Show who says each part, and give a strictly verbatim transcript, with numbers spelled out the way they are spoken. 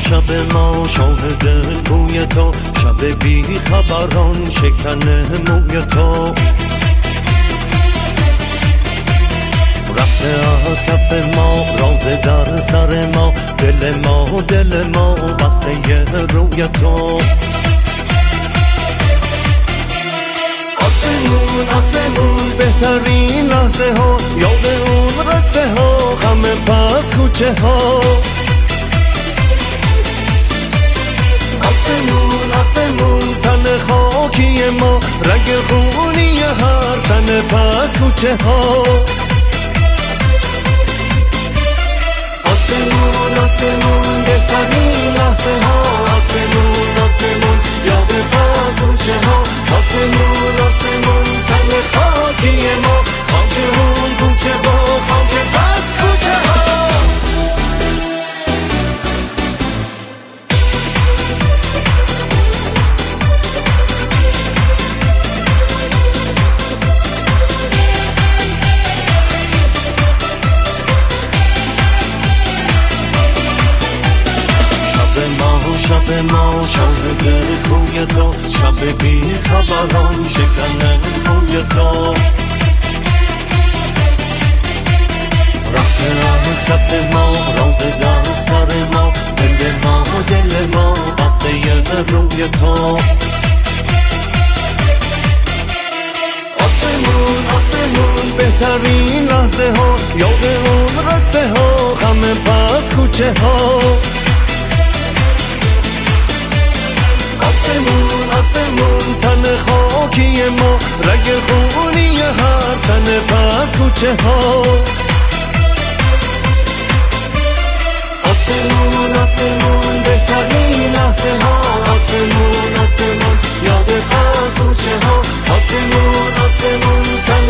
Speaker 1: شب ما شاهد کوی تو، شب بی خبران شکن موی تو. رفته از کف ما راز در سر ما، دل ما دل ما بسته روی تو. آسمون آسمون بهترین لحظه ها، یاد اون قصه ها، خم پس کوچه ها. آسمون آسمون تن خاکی ما، رنگ خونی هر تن پس کوچه ها. آسمون آسمون بهترین لحظه ها، آسمون آسمون یاد پس کوچه ها. آسمون آسمون تن خاکی ما، خاک اون کوچه ها، خاک پس کوچه ها. شب ما شاهد کوی تو، شب بی خبران شکن موی تو. رفته از کف ما راز در سر ما، دل ما دل ما بسته روی تو. آسمون آسمون بهترین لحظه ها، یاد اون قصه ها، خم پس کوچه ها. آسمون آسمون تن خاکی ما، رگ خونی هر تن پس کوچه ها. آسمون آسمون بهترین لحظه ها، آسمون آسمون یاد پس کوچه ها. آسمون آسمون تن